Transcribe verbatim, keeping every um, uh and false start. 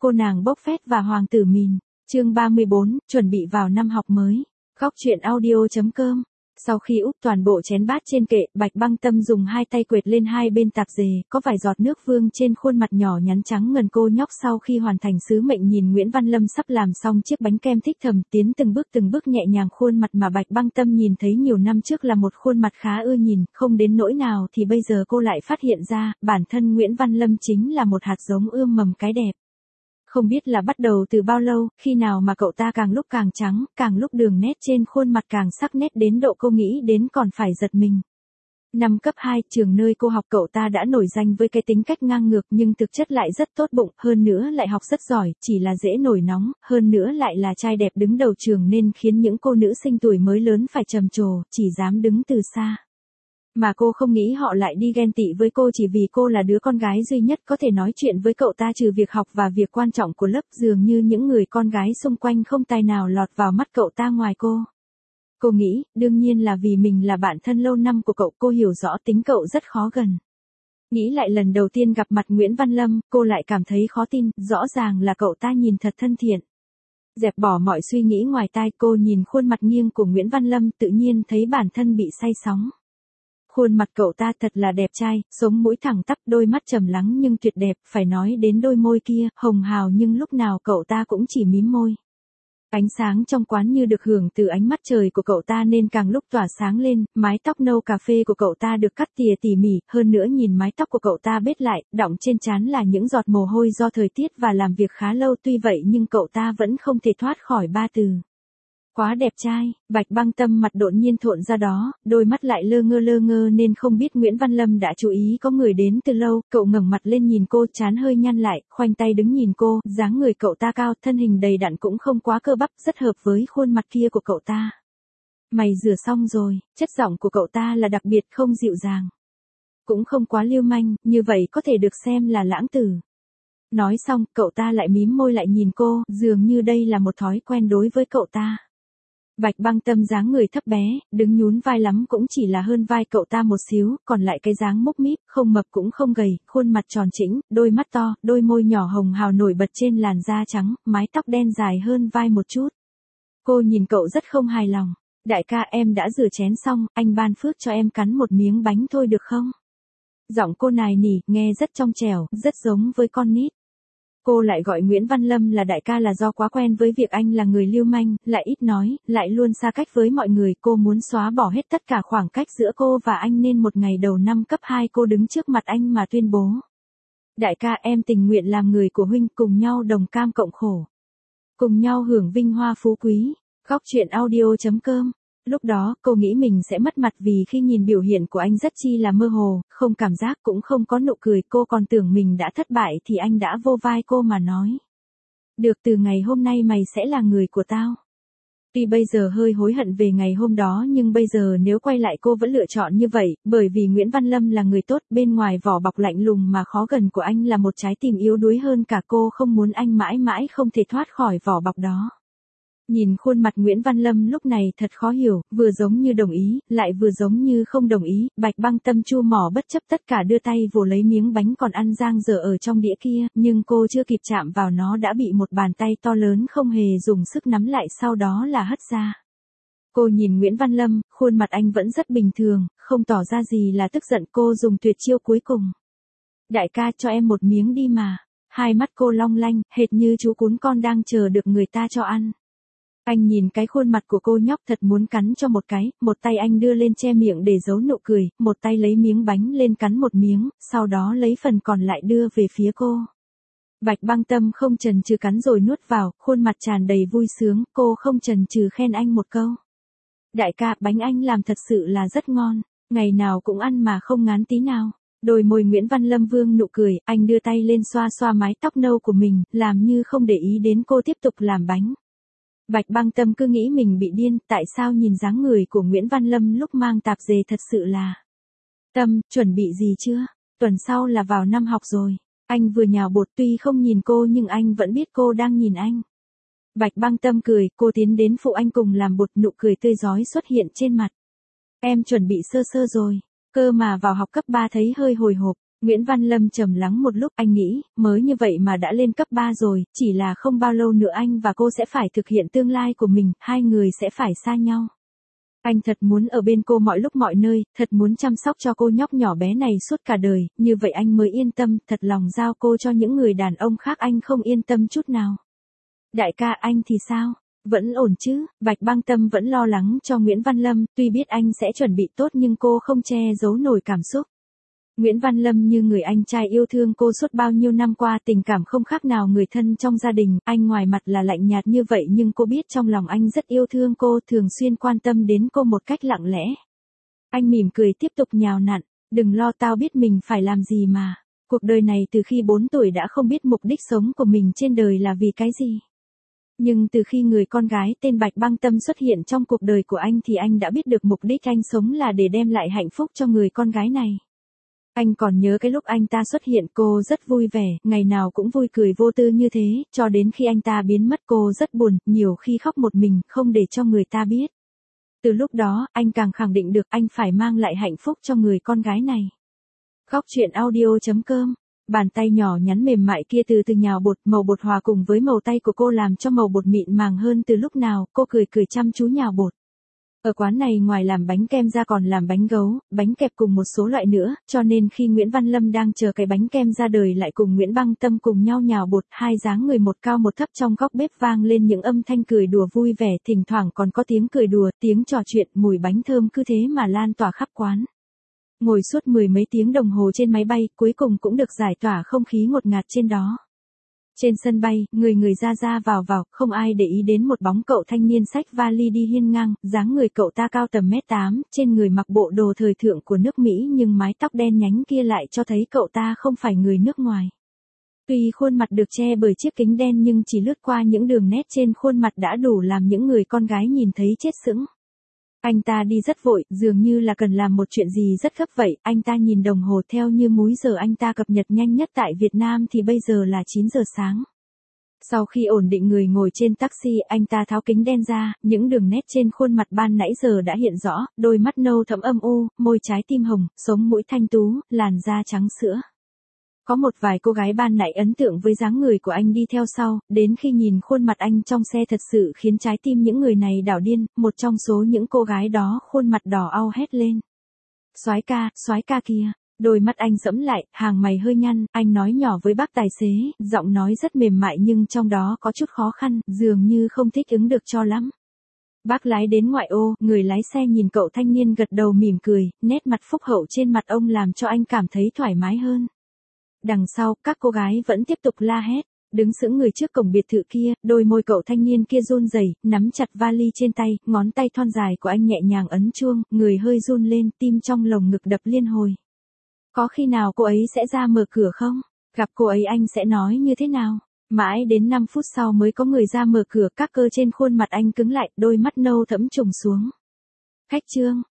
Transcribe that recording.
cô nàng bốc phét và hoàng tử mìn. Chương ba mươi bốn, chuẩn bị vào năm học mới. Góc truyện audio chấm com. Sau khi úp toàn bộ chén bát trên kệ, Bạch Băng Tâm dùng hai tay quệt lên hai bên tạp dề, có vài giọt nước vương trên khuôn mặt nhỏ nhắn trắng ngần cô nhóc sau khi hoàn thành sứ mệnh nhìn Nguyễn Văn Lâm sắp làm xong chiếc bánh kem thích thầm tiến từng bước từng bước nhẹ nhàng khuôn mặt mà Bạch Băng Tâm nhìn thấy nhiều năm trước là một khuôn mặt khá ưa nhìn, không đến nỗi nào thì bây giờ cô lại phát hiện ra, bản thân Nguyễn Văn Lâm chính là một hạt giống ươm mầm cái đẹp. Không biết là bắt đầu từ bao lâu, khi nào mà cậu ta càng lúc càng trắng, càng lúc đường nét trên khuôn mặt càng sắc nét đến độ cô nghĩ đến còn phải giật mình. Năm cấp hai, trường nơi cô học cậu ta đã nổi danh với cái tính cách ngang ngược nhưng thực chất lại rất tốt bụng, hơn nữa lại học rất giỏi, chỉ là dễ nổi nóng, hơn nữa lại là trai đẹp đứng đầu trường nên khiến những cô nữ sinh tuổi mới lớn phải trầm trồ, chỉ dám đứng từ xa. Mà cô không nghĩ họ lại đi ghen tị với cô chỉ vì cô là đứa con gái duy nhất có thể nói chuyện với cậu ta trừ việc học và việc quan trọng của lớp, dường như những người con gái xung quanh không tài nào lọt vào mắt cậu ta ngoài cô. Cô nghĩ, đương nhiên là vì mình là bạn thân lâu năm của cậu, cô hiểu rõ tính cậu rất khó gần. Nghĩ lại lần đầu tiên gặp mặt Nguyễn Văn Lâm, cô lại cảm thấy khó tin, rõ ràng là cậu ta nhìn thật thân thiện. Dẹp bỏ mọi suy nghĩ ngoài tai, cô nhìn khuôn mặt nghiêng của Nguyễn Văn Lâm tự nhiên thấy bản thân bị say sóng. Khuôn mặt cậu ta thật là đẹp trai, sống mũi thẳng tắp, đôi mắt trầm lắng nhưng tuyệt đẹp, phải nói đến đôi môi kia, hồng hào nhưng lúc nào cậu ta cũng chỉ mím môi. Ánh sáng trong quán như được hưởng từ ánh mắt trời của cậu ta nên càng lúc tỏa sáng lên, mái tóc nâu cà phê của cậu ta được cắt tỉa tỉ mỉ, hơn nữa nhìn mái tóc của cậu ta bết lại, đọng trên trán là những giọt mồ hôi do thời tiết và làm việc khá lâu, tuy vậy nhưng cậu ta vẫn không thể thoát khỏi ba từ. Quá đẹp trai. Bạch Băng Tâm mặt đột nhiên thộn ra đó, đôi mắt lại lơ ngơ lơ ngơ nên không biết Nguyễn Văn Lâm đã chú ý có người đến từ lâu, cậu ngẩng mặt lên nhìn cô, trán hơi nhăn lại, khoanh tay đứng nhìn cô, dáng người cậu ta cao, thân hình đầy đặn cũng không quá cơ bắp, rất hợp với khuôn mặt kia của cậu ta. Mày rửa xong rồi, chất giọng của cậu ta là đặc biệt, không dịu dàng, cũng không quá lưu manh, như vậy có thể được xem là lãng tử. Nói xong, cậu ta lại mím môi lại nhìn cô, dường như đây là một thói quen đối với cậu ta. Bạch Băng Tâm dáng người thấp bé, đứng nhún vai lắm cũng chỉ là hơn vai cậu ta một xíu, còn lại cái dáng múc míp, không mập cũng không gầy, khuôn mặt tròn trĩnh, đôi mắt to, đôi môi nhỏ hồng hào nổi bật trên làn da trắng, mái tóc đen dài hơn vai một chút. Cô nhìn cậu rất không hài lòng. Đại ca, em đã rửa chén xong, anh ban phước cho em cắn một miếng bánh thôi được không? Giọng cô nài nỉ, nghe rất trong trẻo, rất giống với con nít. Cô lại gọi Nguyễn Văn Lâm là đại ca là do quá quen với việc anh là người lưu manh, lại ít nói, lại luôn xa cách với mọi người, cô muốn xóa bỏ hết tất cả khoảng cách giữa cô và anh nên một ngày đầu năm cấp hai cô đứng trước mặt anh mà tuyên bố. Đại ca, em tình nguyện làm người của huynh, cùng nhau đồng cam cộng khổ. Cùng nhau hưởng vinh hoa phú quý. Góc truyện audio chấm com. Lúc đó, cô nghĩ mình sẽ mất mặt vì khi nhìn biểu hiện của anh rất chi là mơ hồ, không cảm giác cũng không có nụ cười, cô còn tưởng mình đã thất bại thì anh đã vô vai cô mà nói. Được, từ ngày hôm nay mày sẽ là người của tao. Tuy bây giờ hơi hối hận về ngày hôm đó nhưng bây giờ nếu quay lại cô vẫn lựa chọn như vậy, bởi vì Nguyễn Văn Lâm là người tốt, bên ngoài vỏ bọc lạnh lùng mà khó gần của anh là một trái tim yếu đuối hơn cả, cô không muốn anh mãi mãi không thể thoát khỏi vỏ bọc đó. Nhìn khuôn mặt Nguyễn Văn Lâm lúc này thật khó hiểu, vừa giống như đồng ý, lại vừa giống như không đồng ý, Bạch Băng Tâm chu mỏ bất chấp tất cả đưa tay vồ lấy miếng bánh còn ăn dang dở ở trong đĩa kia, nhưng cô chưa kịp chạm vào nó đã bị một bàn tay to lớn không hề dùng sức nắm lại sau đó là hất ra. Cô nhìn Nguyễn Văn Lâm, khuôn mặt anh vẫn rất bình thường, không tỏ ra gì là tức giận, cô dùng tuyệt chiêu cuối cùng. Đại ca, cho em một miếng đi mà. Hai mắt cô long lanh, hệt như chú cún con đang chờ được người ta cho ăn. Anh nhìn cái khuôn mặt của cô nhóc thật muốn cắn cho một cái, một tay anh đưa lên che miệng để giấu nụ cười, một tay lấy miếng bánh lên cắn một miếng, sau đó lấy phần còn lại đưa về phía cô. Bạch Băng Tâm không chần chừ cắn rồi nuốt vào, khuôn mặt tràn đầy vui sướng, cô không chần chừ khen anh một câu. Đại ca, bánh anh làm thật sự là rất ngon, ngày nào cũng ăn mà không ngán tí nào. Đôi môi Nguyễn Văn Lâm vương nụ cười, anh đưa tay lên xoa xoa mái tóc nâu của mình, làm như không để ý đến cô tiếp tục làm bánh. Bạch Băng Tâm cứ nghĩ mình bị điên, tại sao nhìn dáng người của Nguyễn Văn Lâm lúc mang tạp dề thật sự là. Tâm, chuẩn bị gì chưa? Tuần sau là vào năm học rồi. Anh vừa nhào bột, tuy không nhìn cô nhưng anh vẫn biết cô đang nhìn anh. Bạch Băng Tâm cười, cô tiến đến phụ anh cùng làm bột, nụ cười tươi rói xuất hiện trên mặt. Em chuẩn bị sơ sơ rồi, cơ mà vào học cấp ba thấy hơi hồi hộp. Nguyễn Văn Lâm trầm lắng một lúc, anh nghĩ, mới như vậy mà đã lên cấp ba rồi, chỉ là không bao lâu nữa anh và cô sẽ phải thực hiện tương lai của mình, hai người sẽ phải xa nhau. Anh thật muốn ở bên cô mọi lúc mọi nơi, thật muốn chăm sóc cho cô nhóc nhỏ bé này suốt cả đời, như vậy anh mới yên tâm, thật lòng giao cô cho những người đàn ông khác anh không yên tâm chút nào. Đại ca, anh thì sao? Vẫn ổn chứ? Bạch Băng Tâm vẫn lo lắng cho Nguyễn Văn Lâm, tuy biết anh sẽ chuẩn bị tốt nhưng cô không che giấu nổi cảm xúc. Nguyễn Văn Lâm như người anh trai yêu thương cô suốt bao nhiêu năm qua, tình cảm không khác nào người thân trong gia đình, anh ngoài mặt là lạnh nhạt như vậy nhưng cô biết trong lòng anh rất yêu thương cô, thường xuyên quan tâm đến cô một cách lặng lẽ. Anh mỉm cười tiếp tục nhào nặn, đừng lo, tao biết mình phải làm gì mà. Cuộc đời này từ khi bốn tuổi đã không biết mục đích sống của mình trên đời là vì cái gì. Nhưng từ khi người con gái tên Bạch Băng Tâm xuất hiện trong cuộc đời của anh thì anh đã biết được mục đích anh sống là để đem lại hạnh phúc cho người con gái này. Anh còn nhớ cái lúc anh ta xuất hiện cô rất vui vẻ, ngày nào cũng vui cười vô tư như thế, cho đến khi anh ta biến mất cô rất buồn, nhiều khi khóc một mình, không để cho người ta biết. Từ lúc đó, anh càng khẳng định được anh phải mang lại hạnh phúc cho người con gái này. Góc truyện audio chấm com. Bàn tay nhỏ nhắn mềm mại kia từ từ nhào bột, màu bột hòa cùng với màu tay của cô làm cho màu bột mịn màng hơn từ lúc nào, cô cười cười chăm chú nhào bột. Ở quán này ngoài làm bánh kem ra còn làm bánh gấu, bánh kẹp cùng một số loại nữa, cho nên khi Nguyễn Văn Lâm đang chờ cái bánh kem ra đời lại cùng Nguyễn Băng Tâm cùng nhau nhào bột, hai dáng người một cao một thấp trong góc bếp vang lên những âm thanh cười đùa vui vẻ, thỉnh thoảng còn có tiếng cười đùa, tiếng trò chuyện, mùi bánh thơm cứ thế mà lan tỏa khắp quán. Ngồi suốt mười mấy tiếng đồng hồ trên máy bay, cuối cùng cũng được giải tỏa không khí ngột ngạt trên đó. Trên sân bay, người người ra ra vào vào, không ai để ý đến một bóng cậu thanh niên xách vali đi hiên ngang, dáng người cậu ta cao tầm mét tám, trên người mặc bộ đồ thời thượng của nước Mỹ nhưng mái tóc đen nhánh kia lại cho thấy cậu ta không phải người nước ngoài. Tuy khuôn mặt được che bởi chiếc kính đen nhưng chỉ lướt qua những đường nét trên khuôn mặt đã đủ làm những người con gái nhìn thấy chết sững. Anh ta đi rất vội, dường như là cần làm một chuyện gì rất gấp vậy, anh ta nhìn đồng hồ theo như múi giờ anh ta cập nhật nhanh nhất tại Việt Nam thì bây giờ là chín giờ sáng. Sau khi ổn định người ngồi trên taxi, anh ta tháo kính đen ra, những đường nét trên khuôn mặt ban nãy giờ đã hiện rõ, đôi mắt nâu thẫm âm u, môi trái tim hồng, sống mũi thanh tú, làn da trắng sữa. Có một vài cô gái ban nãy ấn tượng với dáng người của anh đi theo sau, đến khi nhìn khuôn mặt anh trong xe thật sự khiến trái tim những người này đảo điên, một trong số những cô gái đó khuôn mặt đỏ au hét lên. Soái ca, soái ca kia, đôi mắt anh sẫm lại, hàng mày hơi nhăn, anh nói nhỏ với bác tài xế, giọng nói rất mềm mại nhưng trong đó có chút khó khăn, dường như không thích ứng được cho lắm. Bác lái đến ngoại ô, người lái xe nhìn cậu thanh niên gật đầu mỉm cười, nét mặt phúc hậu trên mặt ông làm cho anh cảm thấy thoải mái hơn. Đằng sau, các cô gái vẫn tiếp tục la hét, đứng sững người trước cổng biệt thự kia, đôi môi cậu thanh niên kia run rẩy, nắm chặt vali trên tay, ngón tay thon dài của anh nhẹ nhàng ấn chuông, người hơi run lên, tim trong lồng ngực đập liên hồi. Có khi nào cô ấy sẽ ra mở cửa không? Gặp cô ấy anh sẽ nói như thế nào? Mãi đến năm phút sau mới có người ra mở cửa, các cơ trên khuôn mặt anh cứng lại, đôi mắt nâu thẫm trùng xuống. Khách trương,